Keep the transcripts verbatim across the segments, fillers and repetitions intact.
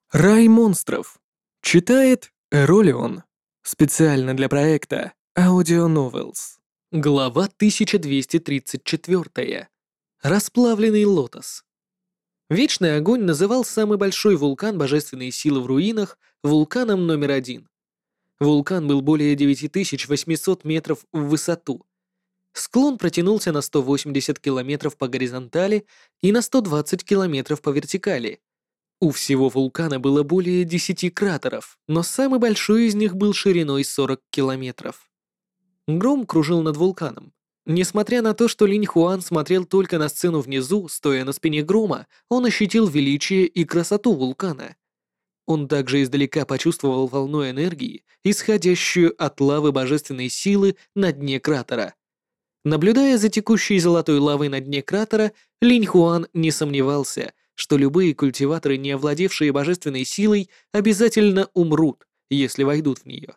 Рай монстров. Читает Эролион. Специально для проекта Audio Novels. Глава тысяча двести тридцать четыре. Расплавленный лотос. Вечный огонь называл самый большой вулкан божественной силы в руинах вулканом номер один. Вулкан был более девять тысяч восемьсот метров в высоту. Склон протянулся на сто восемьдесят километров по горизонтали и на сто двадцать километров по вертикали. У всего вулкана было более десяти кратеров, но самый большой из них был шириной сорок километров. Гром кружил над вулканом. Несмотря на то, что Линь Хуан смотрел только на сцену внизу, стоя на спине Грома, он ощутил величие и красоту вулкана. Он также издалека почувствовал волну энергии, исходящую от лавы божественной силы на дне кратера. Наблюдая за текущей золотой лавой на дне кратера, Линь Хуан не сомневался, что любые культиваторы, не овладевшие божественной силой, обязательно умрут, если войдут в нее.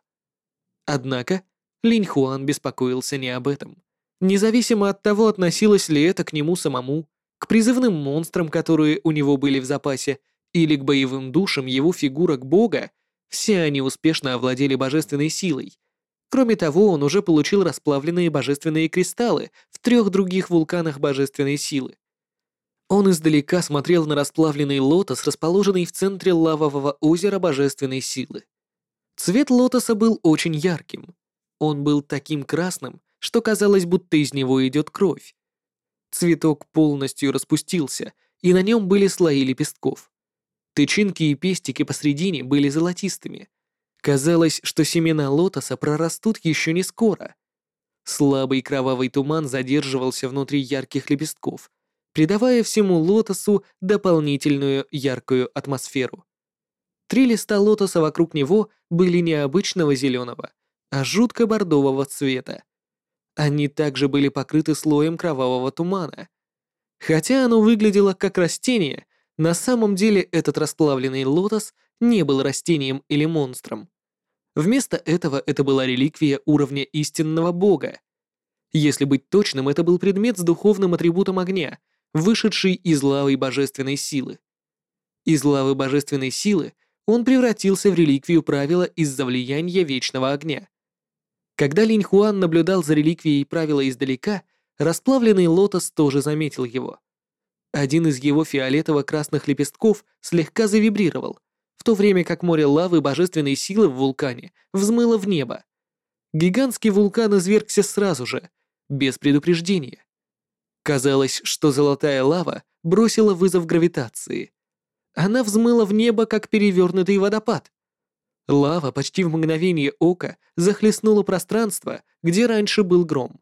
Однако Линь Хуан беспокоился не об этом. Независимо от того, относилось ли это к нему самому, к призывным монстрам, которые у него были в запасе, или к боевым душам его фигурок бога, все они успешно овладели божественной силой. Кроме того, он уже получил расплавленные божественные кристаллы в трех других вулканах божественной силы. Он издалека смотрел на расплавленный лотос, расположенный в центре лавового озера божественной силы. Цвет лотоса был очень ярким. Он был таким красным, что казалось, будто из него идет кровь. Цветок полностью распустился, и на нем были слои лепестков. Тычинки и пестики посредине были золотистыми. Казалось, что семена лотоса прорастут еще не скоро. Слабый кровавый туман задерживался внутри ярких лепестков, придавая всему лотосу дополнительную яркую атмосферу. Три листа лотоса вокруг него были не обычного зеленого, а жутко бордового цвета. Они также были покрыты слоем кровавого тумана. Хотя оно выглядело как растение, на самом деле этот расплавленный лотос не был растением или монстром. Вместо этого это была реликвия уровня истинного бога. Если быть точным, это был предмет с духовным атрибутом огня, вышедший из лавы божественной силы. Из лавы божественной силы он превратился в реликвию правила из-за влияния вечного огня. Когда Линь Хуан наблюдал за реликвией правила издалека, расплавленный лотос тоже заметил его. Один из его фиолетово-красных лепестков слегка завибрировал, в то время как море лавы божественной силы в вулкане взмыло в небо. Гигантский вулкан извергся сразу же, без предупреждения. Казалось, что золотая лава бросила вызов гравитации. Она взмыла в небо, как перевернутый водопад. Лава почти в мгновение ока захлестнула пространство, где раньше был гром.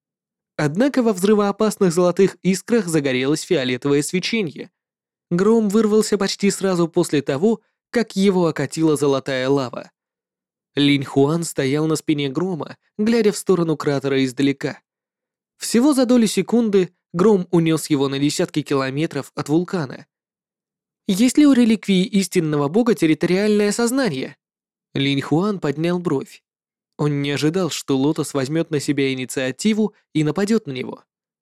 Однако во взрывоопасных золотых искрах загорелось фиолетовое свечение. Гром вырвался почти сразу после того, как его окатила золотая лава. Линь Хуан стоял на спине грома, глядя в сторону кратера издалека. Всего за долю секунды гром унес его на десятки километров от вулкана. Есть ли у реликвии истинного бога территориальное сознание? Линь Хуан поднял бровь. Он не ожидал, что лотос возьмет на себя инициативу и нападет на него.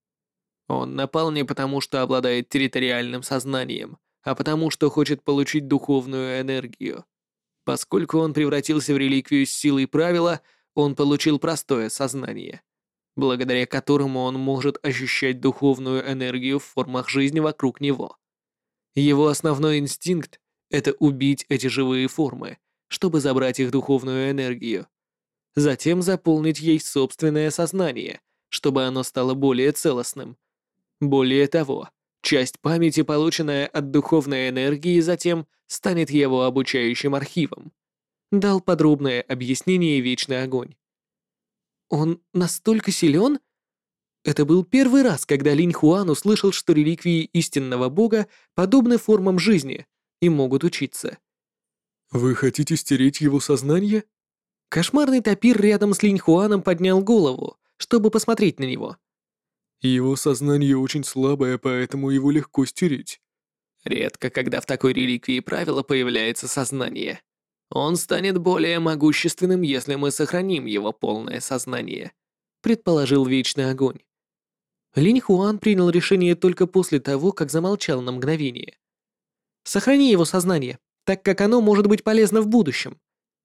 Он напал не потому, что обладает территориальным сознанием, а потому, что хочет получить духовную энергию. Поскольку он превратился в реликвию с силой правила, он получил простое сознание, благодаря которому он может ощущать духовную энергию в формах жизни вокруг него. Его основной инстинкт — это убить эти живые формы, чтобы забрать их духовную энергию. Затем заполнить ей собственное сознание, чтобы оно стало более целостным. Более того, часть памяти, полученная от духовной энергии, затем станет его обучающим архивом. Дал подробное объяснение Вечный Огонь. Он настолько силен? Это был первый раз, когда Линь Хуан услышал, что реликвии истинного бога подобны формам жизни и могут учиться. «Вы хотите стереть его сознание?» Кошмарный тапир рядом с Линь Хуаном поднял голову, чтобы посмотреть на него. «Его сознание очень слабое, поэтому его легко стереть». Редко, когда в такой реликвии правила появляется сознание. Он станет более могущественным, если мы сохраним его полное сознание, предположил Вечный Огонь. Линь Хуан принял решение только после того, как замолчал на мгновение. «Сохрани его сознание. так как оно может быть полезно в будущем.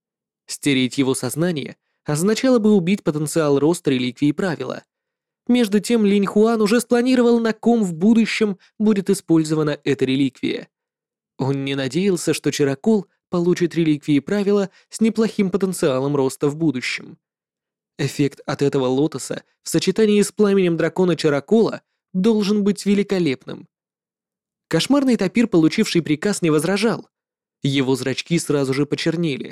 Стереть его сознание означало бы убить потенциал роста реликвии правила. Между тем Линь Хуан уже спланировал, на ком в будущем будет использована эта реликвия. Он не надеялся, что Чарокол получит реликвии правила с неплохим потенциалом роста в будущем. Эффект от этого лотоса в сочетании с пламенем дракона Чарокола должен быть великолепным. Кошмарный тапир, получивший приказ, не возражал. Его зрачки сразу же почернели.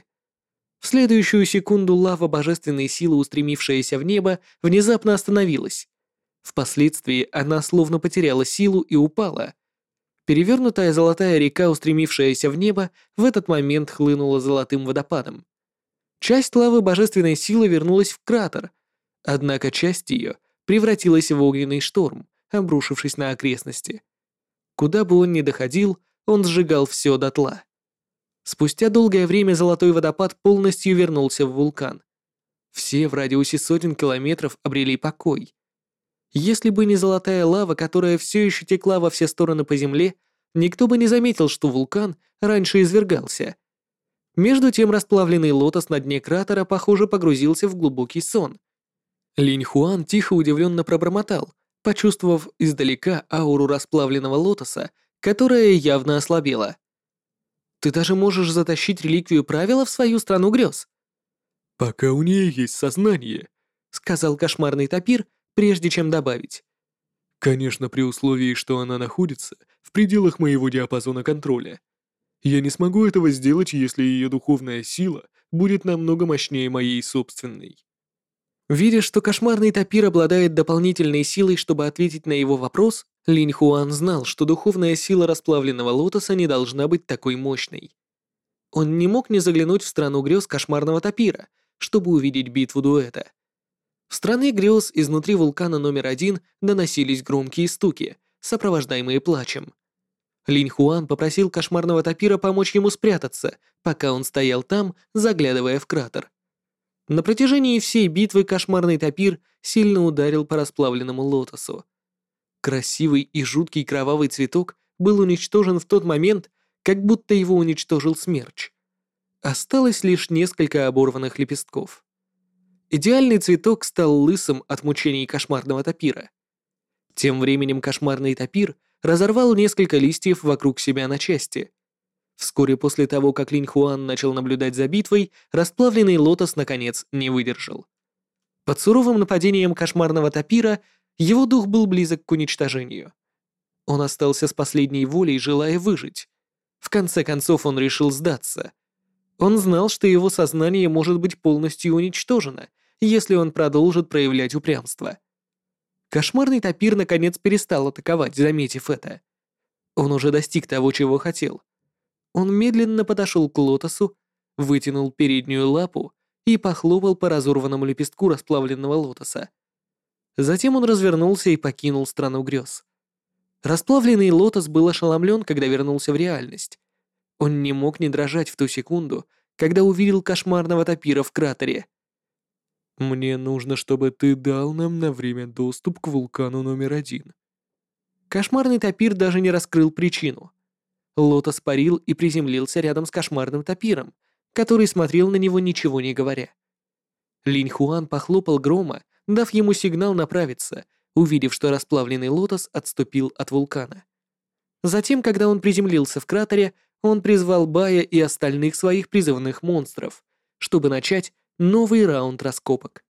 В следующую секунду лава божественной силы, устремившаяся в небо, внезапно остановилась. Впоследствии она словно потеряла силу и упала. Перевернутая золотая река, устремившаяся в небо, в этот момент хлынула золотым водопадом. Часть лавы божественной силы вернулась в кратер, однако часть ее превратилась в огненный шторм, обрушившись на окрестности. Куда бы он ни доходил, он сжигал все дотла. Спустя долгое время золотой водопад полностью вернулся в вулкан. Все в радиусе сотен километров обрели покой. Если бы не золотая лава, которая все еще текла во все стороны по земле, никто бы не заметил, что вулкан раньше извергался. Между тем расплавленный лотос на дне кратера, похоже, погрузился в глубокий сон. Линь Хуан тихо удивленно пробормотал, почувствовав издалека ауру расплавленного лотоса, которая явно ослабела. «Ты даже можешь затащить реликвию правила в свою страну грез?» «Пока у нее есть сознание», — сказал кошмарный тапир, прежде чем добавить. «Конечно, при условии, что она находится в пределах моего диапазона контроля. Я не смогу этого сделать, если ее духовная сила будет намного мощнее моей собственной». Видя, что кошмарный тапир обладает дополнительной силой, чтобы ответить на его вопрос, Линь Хуан знал, что духовная сила расплавленного лотоса не должна быть такой мощной. Он не мог не заглянуть в страну грез кошмарного тапира, чтобы увидеть битву дуэта. В стране грез изнутри вулкана номер один доносились громкие стуки, сопровождаемые плачем. Линь Хуан попросил кошмарного тапира помочь ему спрятаться, пока он стоял там, заглядывая в кратер. На протяжении всей битвы кошмарный тапир сильно ударил по расплавленному лотосу. Красивый и жуткий кровавый цветок был уничтожен в тот момент, как будто его уничтожил смерч. Осталось лишь несколько оборванных лепестков. Идеальный цветок стал лысым от мучений кошмарного тапира. Тем временем кошмарный тапир разорвал несколько листьев вокруг себя на части. Вскоре после того, как Линь Хуан начал наблюдать за битвой, расплавленный лотос наконец не выдержал. Под суровым нападением кошмарного тапира его дух был близок к уничтожению. Он остался с последней волей, желая выжить. В конце концов он решил сдаться. Он знал, что его сознание может быть полностью уничтожено, если он продолжит проявлять упрямство. Кошмарный тапир наконец перестал атаковать, заметив это. Он уже достиг того, чего хотел. Он медленно подошел к лотосу, вытянул переднюю лапу и похлопал по разорванному лепестку расплавленного лотоса. Затем он развернулся и покинул страну грез. Расплавленный лотос был ошеломлен, когда вернулся в реальность. Он не мог не дрожать в ту секунду, когда увидел кошмарного тапира в кратере. «Мне нужно, чтобы ты дал нам на время доступ к вулкану номер один». Кошмарный тапир даже не раскрыл причину. Лотос парил и приземлился рядом с кошмарным тапиром, который смотрел на него, ничего не говоря. Линь Хуан похлопал Грома, дав ему сигнал направиться, увидев, что расплавленный лотос отступил от вулкана. Затем, когда он приземлился в кратере, он призвал Бая и остальных своих призывных монстров, чтобы начать новый раунд раскопок.